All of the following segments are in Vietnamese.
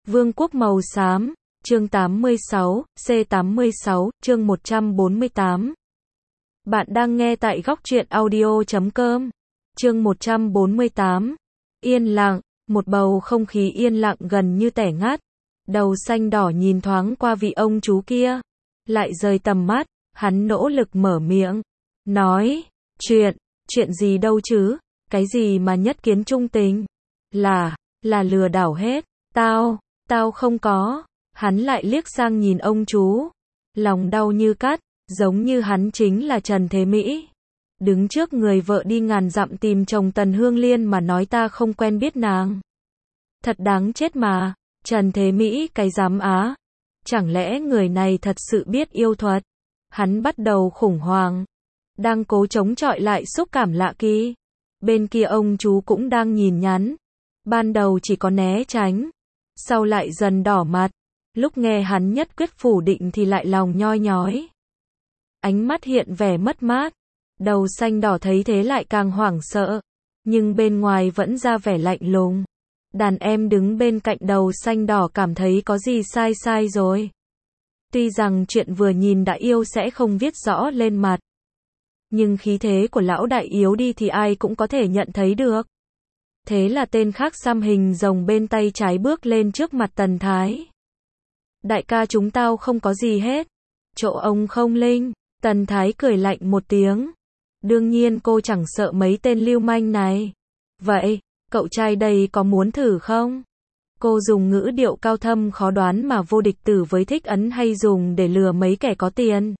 Vương quốc màu xám, chương 86, C86, chương 148. Bạn đang nghe tại góc truyện audio.com. Chương 148. Yên lặng, một bầu không khí yên lặng gần như tẻ ngắt. Đầu xanh đỏ nhìn thoáng qua vị ông chú kia, lại rời tầm mắt, hắn nỗ lực mở miệng, nói, chuyện gì đâu chứ, cái gì mà nhất kiến trung tình, là lừa đảo hết, tao không có, hắn lại liếc sang nhìn ông chú, lòng đau như cắt, giống như hắn chính là Trần Thế Mỹ. Đứng trước người vợ đi ngàn dặm tìm chồng Tần Hương Liên mà nói ta không quen biết nàng. Thật đáng chết mà, Trần Thế Mỹ cái dám á. Chẳng lẽ người này thật sự biết yêu thuật? Hắn bắt đầu khủng hoảng, đang cố chống chọi lại xúc cảm lạ kỳ. Bên kia ông chú cũng đang nhìn nhắn. Ban đầu chỉ có né tránh, sau lại dần đỏ mặt. Lúc nghe hắn nhất quyết phủ định thì lại lòng nhoi nhói. Ánh mắt hiện vẻ mất mát. Đầu xanh đỏ thấy thế lại càng hoảng sợ, nhưng bên ngoài vẫn ra vẻ lạnh lùng. Đàn em đứng bên cạnh đầu xanh đỏ cảm thấy có gì sai rồi. Tuy rằng chuyện vừa nhìn đã yêu sẽ không viết rõ lên mặt, nhưng khí thế của lão đại yếu đi thì ai cũng có thể nhận thấy được. Thế là tên khác xăm hình rồng bên tay trái bước lên trước mặt Tần Thái. Đại ca chúng tao không có gì hết. Chỗ ông không linh. Tần Thái cười lạnh một tiếng. Đương nhiên cô chẳng sợ mấy tên lưu manh này. Vậy, cậu trai đây có muốn thử không? Cô dùng ngữ điệu cao thâm khó đoán mà vô địch tử với thích ấn hay dùng để lừa mấy kẻ có tiền.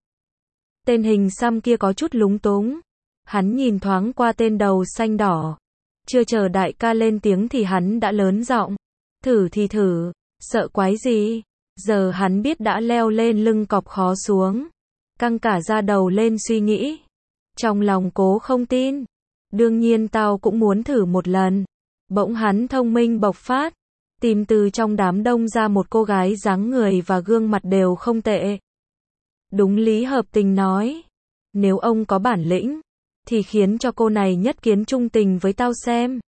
Tên hình xăm kia có chút lúng túng. Hắn nhìn thoáng qua tên đầu xanh đỏ. Chưa chờ đại ca lên tiếng thì hắn đã lớn giọng. Thử thì thử, sợ quái gì? Giờ hắn biết đã leo lên lưng cọp khó xuống. Căng cả da đầu lên suy nghĩ. Trong lòng cố không tin. Đương nhiên tao cũng muốn thử một lần. Bỗng hắn thông minh bộc phát. Tìm từ trong đám đông ra một cô gái dáng người và gương mặt đều không tệ. Đúng lý hợp tình nói. Nếu ông có bản lĩnh, thì khiến cho cô này nhất kiến trung tình với tao xem.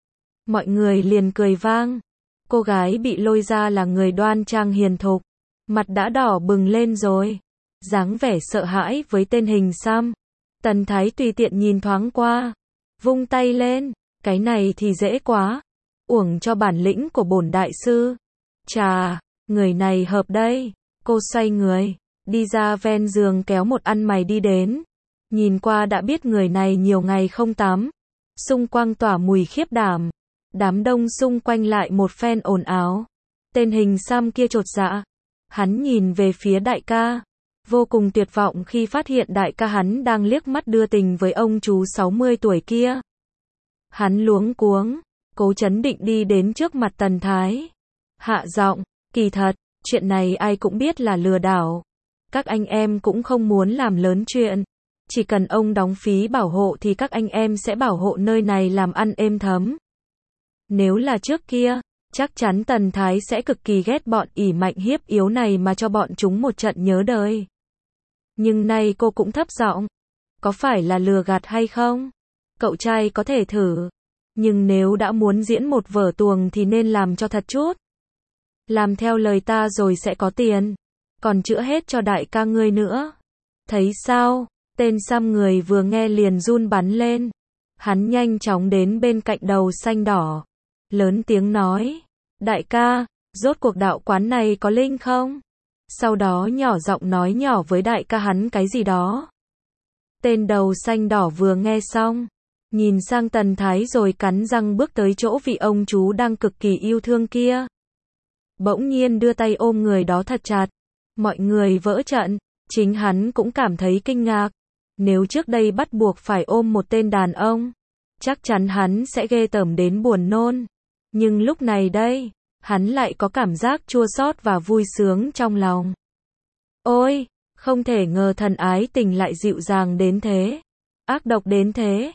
Mọi người liền cười vang. Cô gái bị lôi ra là người đoan trang hiền thục. Mặt đã đỏ bừng lên rồi. Dáng vẻ sợ hãi với tên hình xăm. Tần Thái tùy tiện nhìn thoáng qua. Vung tay lên. Cái này thì dễ quá. Uổng cho bản lĩnh của bổn đại sư. Chà, người này hợp đây. Cô xoay người. Đi ra ven giường kéo một ăn mày đi đến. Nhìn qua đã biết người này nhiều ngày không tắm. Xung quanh tỏa mùi khiếp đảm. Đám đông xung quanh lại một phen ồn ào. Tên hình xăm kia chột dạ. Hắn nhìn về phía đại ca. Vô cùng tuyệt vọng khi phát hiện đại ca hắn đang liếc mắt đưa tình với ông chú 60 tuổi kia. Hắn luống cuống, cố chấn định đi đến trước mặt Tần Thái. Hạ giọng, kỳ thật, chuyện này ai cũng biết là lừa đảo. Các anh em cũng không muốn làm lớn chuyện. Chỉ cần ông đóng phí bảo hộ thì các anh em sẽ bảo hộ nơi này làm ăn êm thấm. Nếu là trước kia, chắc chắn Tần Thái sẽ cực kỳ ghét bọn ỷ mạnh hiếp yếu này mà cho bọn chúng một trận nhớ đời. Nhưng nay cô cũng thấp giọng. Có phải là lừa gạt hay không? Cậu trai có thể thử. Nhưng nếu đã muốn diễn một vở tuồng thì nên làm cho thật chút. Làm theo lời ta rồi sẽ có tiền. Còn chữa hết cho đại ca ngươi nữa. Thấy sao? Tên xăm người vừa nghe liền run bắn lên. Hắn nhanh chóng đến bên cạnh đầu xanh đỏ. Lớn tiếng nói. Đại ca, rốt cuộc đạo quán này có linh không? Sau đó nhỏ giọng nói nhỏ với đại ca hắn cái gì đó. Tên đầu xanh đỏ vừa nghe xong. Nhìn sang Tần Thái rồi cắn răng bước tới chỗ vị ông chú đang cực kỳ yêu thương kia. Bỗng nhiên đưa tay ôm người đó thật chặt. Mọi người vỡ trận. Chính hắn cũng cảm thấy kinh ngạc. Nếu trước đây bắt buộc phải ôm một tên đàn ông, chắc chắn hắn sẽ ghê tởm đến buồn nôn. Nhưng lúc này đây, hắn lại có cảm giác chua xót và vui sướng trong lòng. Ôi, không thể ngờ thần ái tình lại dịu dàng đến thế. Ác độc đến thế.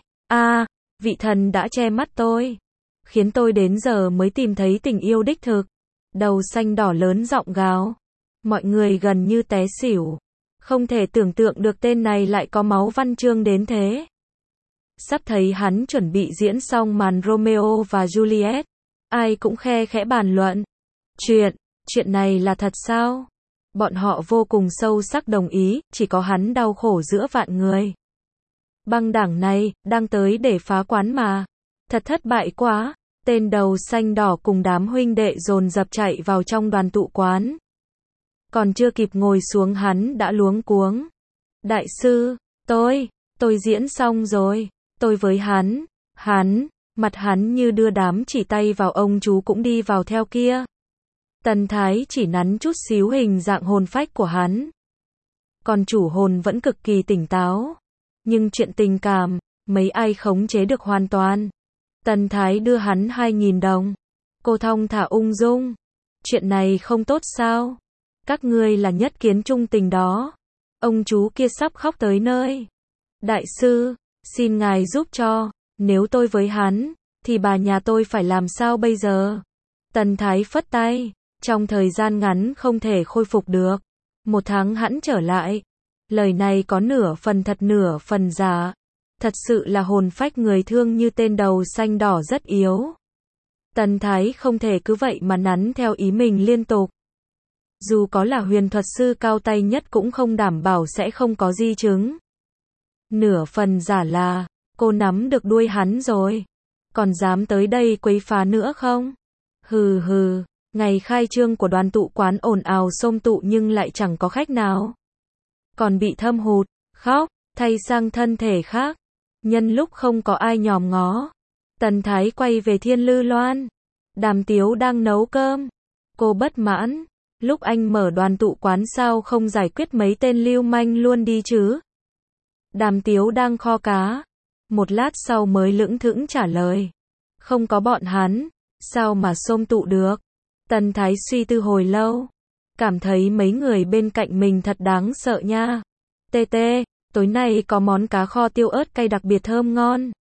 Vị thần đã che mắt tôi. Khiến tôi đến giờ mới tìm thấy tình yêu đích thực. Đầu xanh đỏ lớn giọng gào. Mọi người gần như té xỉu. Không thể tưởng tượng được tên này lại có máu văn chương đến thế. Sắp thấy hắn chuẩn bị diễn xong màn Romeo và Juliet. Ai cũng khe khẽ bàn luận. Chuyện này là thật sao? Bọn họ vô cùng sâu sắc đồng ý, chỉ có hắn đau khổ giữa vạn người. Băng đảng này, đang tới để phá quán mà. Thật thất bại quá. Tên đầu xanh đỏ cùng đám huynh đệ dồn dập chạy vào trong đoàn tụ quán. Còn chưa kịp ngồi xuống hắn đã luống cuống. Đại sư, tôi diễn xong rồi. Tôi với hắn, mặt hắn như đưa đám chỉ tay vào ông chú cũng đi vào theo kia. Tần Thái chỉ nắn chút xíu hình dạng hồn phách của hắn. Còn chủ hồn vẫn cực kỳ tỉnh táo. Nhưng chuyện tình cảm, mấy ai khống chế được hoàn toàn. Tần Thái đưa hắn 2.000 đồng. Cô thong thả ung dung. Chuyện này không tốt sao? Các ngươi là nhất kiến trung tình đó. Ông chú kia sắp khóc tới nơi. Đại sư, xin ngài giúp cho. Nếu tôi với hắn, thì bà nhà tôi phải làm sao bây giờ? Tần Thái phất tay. Trong thời gian ngắn không thể khôi phục được. 1 tháng hẵng trở lại. Lời này có nửa phần thật nửa phần giả. Thật sự là hồn phách người thương như tên đầu xanh đỏ rất yếu. Tần Thái không thể cứ vậy mà nắn theo ý mình liên tục. Dù có là huyền thuật sư cao tay nhất cũng không đảm bảo sẽ không có di chứng. Nửa phần giả là, cô nắm được đuôi hắn rồi. Còn dám tới đây quấy phá nữa không? Hừ hừ, ngày khai trương của đoàn tụ quán ồn ào xôm tụ nhưng lại chẳng có khách nào. Còn bị thâm hụt, khóc, thay sang thân thể khác. Nhân lúc không có ai nhòm ngó, Tần Thái quay về Thiên Lư Loan. Đàm Tiếu đang nấu cơm. Cô bất mãn, lúc anh mở đoàn tụ quán sao không giải quyết mấy tên lưu manh luôn đi chứ? Đàm Tiếu đang kho cá. Một lát sau mới lững thững trả lời. Không có bọn hắn, sao mà xôm tụ được? Tần Thái suy tư hồi lâu. Cảm thấy mấy người bên cạnh mình thật đáng sợ nha. Tê, tối nay có món cá kho tiêu ớt cay đặc biệt thơm ngon.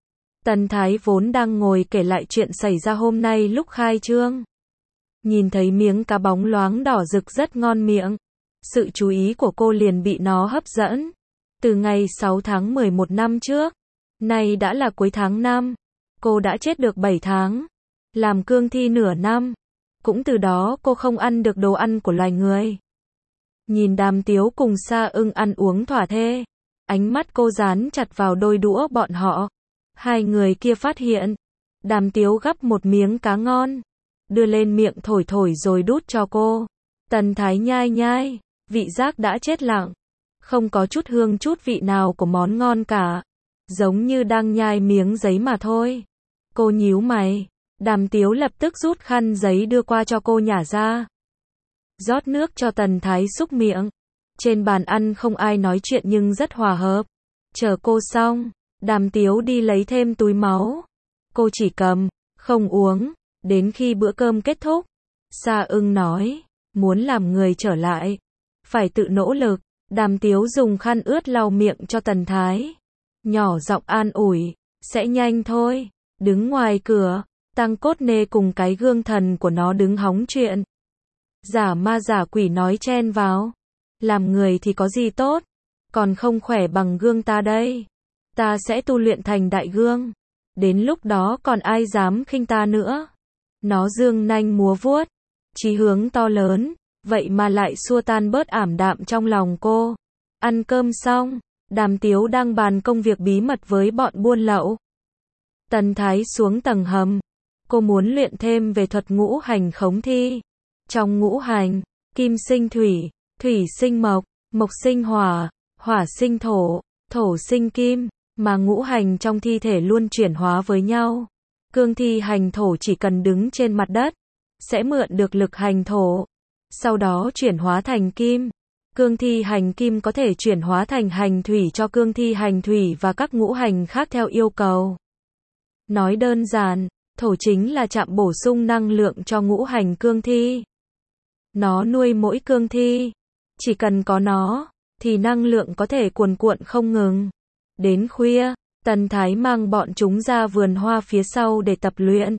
Tần Thái vốn đang ngồi kể lại chuyện xảy ra hôm nay lúc khai trương. Nhìn thấy miếng cá bóng loáng đỏ rực rất ngon miệng. Sự chú ý của cô liền bị nó hấp dẫn. Từ ngày 6 tháng 11 năm trước, nay đã là cuối tháng 5. Cô đã chết được 7 tháng. Làm cương thi nửa năm. Cũng từ đó cô không ăn được đồ ăn của loài người. Nhìn Đàm Tiếu cùng Sa Ưng ăn uống thỏa thê. Ánh mắt cô dán chặt vào đôi đũa bọn họ. Hai người kia phát hiện. Đàm Tiếu gắp một miếng cá ngon. Đưa lên miệng thổi thổi rồi đút cho cô. Tần Thái nhai nhai. Vị giác đã chết lặng. Không có chút hương chút vị nào của món ngon cả. Giống như đang nhai miếng giấy mà thôi. Cô nhíu mày. Đàm Tiếu lập tức rút khăn giấy đưa qua cho cô nhả ra. Rót nước cho Tần Thái xúc miệng. Trên bàn ăn không ai nói chuyện nhưng rất hòa hợp. Chờ cô xong, Đàm Tiếu đi lấy thêm túi máu. Cô chỉ cầm, không uống, đến khi bữa cơm kết thúc. Sa Ưng nói, muốn làm người trở lại, phải tự nỗ lực. Đàm Tiếu dùng khăn ướt lau miệng cho Tần Thái. Nhỏ giọng an ủi, sẽ nhanh thôi. Đứng ngoài cửa, Tăng Cốt Nê cùng cái gương thần của nó đứng hóng chuyện. Giả ma giả quỷ nói chen vào. Làm người thì có gì tốt, còn không khỏe bằng gương ta đây. Ta sẽ tu luyện thành đại gương. Đến lúc đó còn ai dám khinh ta nữa. Nó dương nanh múa vuốt. Chí hướng to lớn, vậy mà lại xua tan bớt ảm đạm trong lòng cô. Ăn cơm xong, Đàm Tiếu đang bàn công việc bí mật với bọn buôn lậu. Tần Thái xuống tầng hầm. Cô muốn luyện thêm về thuật ngũ hành khống thi. Trong ngũ hành, kim sinh thủy, thủy sinh mộc, mộc sinh hỏa, hỏa sinh thổ, thổ sinh kim, mà ngũ hành trong thi thể luôn chuyển hóa với nhau. Cương thi hành thổ chỉ cần đứng trên mặt đất, sẽ mượn được lực hành thổ, sau đó chuyển hóa thành kim. Cương thi hành kim có thể chuyển hóa thành hành thủy cho cương thi hành thủy và các ngũ hành khác theo yêu cầu. Nói đơn giản, thổ chính là trạm bổ sung năng lượng cho ngũ hành cương thi. Nó nuôi mỗi cương thi. Chỉ cần có nó, thì năng lượng có thể cuồn cuộn không ngừng. Đến khuya, Tần Thái mang bọn chúng ra vườn hoa phía sau để tập luyện.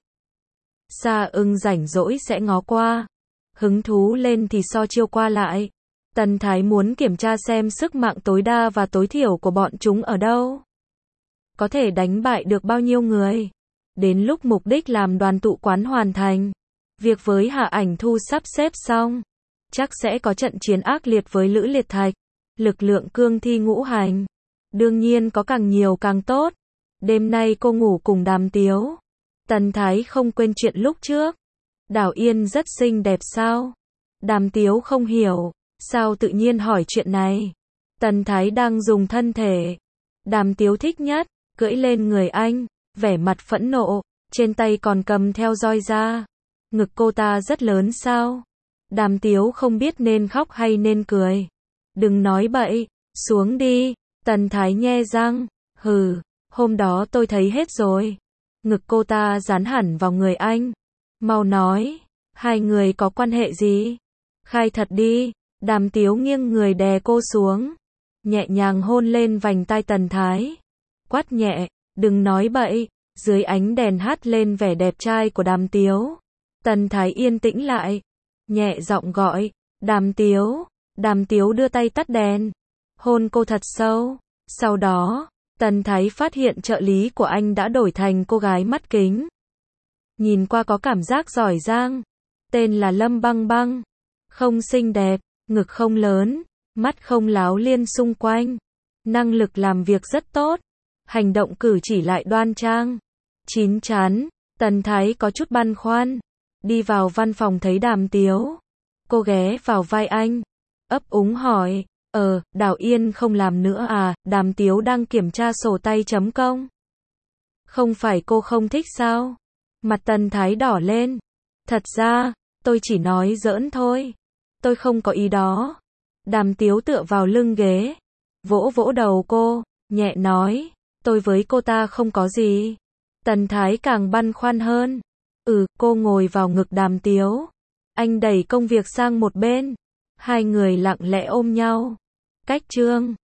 Sa Ưng rảnh rỗi sẽ ngó qua. Hứng thú lên thì so chiêu qua lại. Tần Thái muốn kiểm tra xem sức mạnh tối đa và tối thiểu của bọn chúng ở đâu. Có thể đánh bại được bao nhiêu người. Đến lúc mục đích làm đoàn tụ quán hoàn thành, Việc với Hạ Ảnh Thu sắp xếp xong, chắc sẽ có trận chiến ác liệt với Lữ Liệt Thạch, lực lượng cương thi ngũ hành. Đương nhiên có càng nhiều càng tốt. Đêm nay cô ngủ cùng Đàm Tiếu. Tần Thái không quên chuyện lúc trước. Đào Yên rất xinh đẹp sao? Đàm Tiếu không hiểu, sao tự nhiên hỏi chuyện này. Tần Thái đang dùng thân thể. Đàm Tiếu thích nhất, cưỡi lên người anh, vẻ mặt phẫn nộ, trên tay còn cầm theo roi ra. Ngực cô ta rất lớn sao? Đàm Tiếu không biết nên khóc hay nên cười. Đừng nói bậy, xuống đi. Tần Thái nhe răng, hừ, hôm đó tôi thấy hết rồi. Ngực cô ta dán hẳn vào người anh. Mau nói, hai người có quan hệ gì? Khai thật đi. Đàm Tiếu nghiêng người đè cô xuống, nhẹ nhàng hôn lên vành tai Tần Thái. Quát nhẹ, đừng nói bậy. Dưới ánh đèn hắt lên vẻ đẹp trai của Đàm Tiếu. Tần Thái yên tĩnh lại, nhẹ giọng gọi, Đàm Tiếu. Đàm Tiếu đưa tay tắt đèn, hôn cô thật sâu. Sau đó, Tần Thái phát hiện trợ lý của anh đã đổi thành cô gái mắt kính. Nhìn qua có cảm giác giỏi giang. Tên là Lâm Băng Băng. Không xinh đẹp, ngực không lớn, mắt không láo liên xung quanh. Năng lực làm việc rất tốt, hành động cử chỉ lại đoan trang, chín chắn. Tần Thái có chút băn khoăn. Đi vào văn phòng thấy Đàm Tiếu. Cô ghé vào vai anh, ấp úng hỏi, Đào Yên không làm nữa à? Đàm Tiếu đang kiểm tra sổ tay chấm công. Không phải cô không thích sao? Mặt Tần Thái đỏ lên. Thật ra, tôi chỉ nói giỡn thôi. Tôi không có ý đó. Đàm Tiếu tựa vào lưng ghế, vỗ vỗ đầu cô, nhẹ nói, tôi với cô ta không có gì. Tần Thái càng băn khoăn hơn. Cô ngồi vào ngực Đàm Tiếu. Anh đẩy công việc sang một bên. Hai người lặng lẽ ôm nhau. Cách chương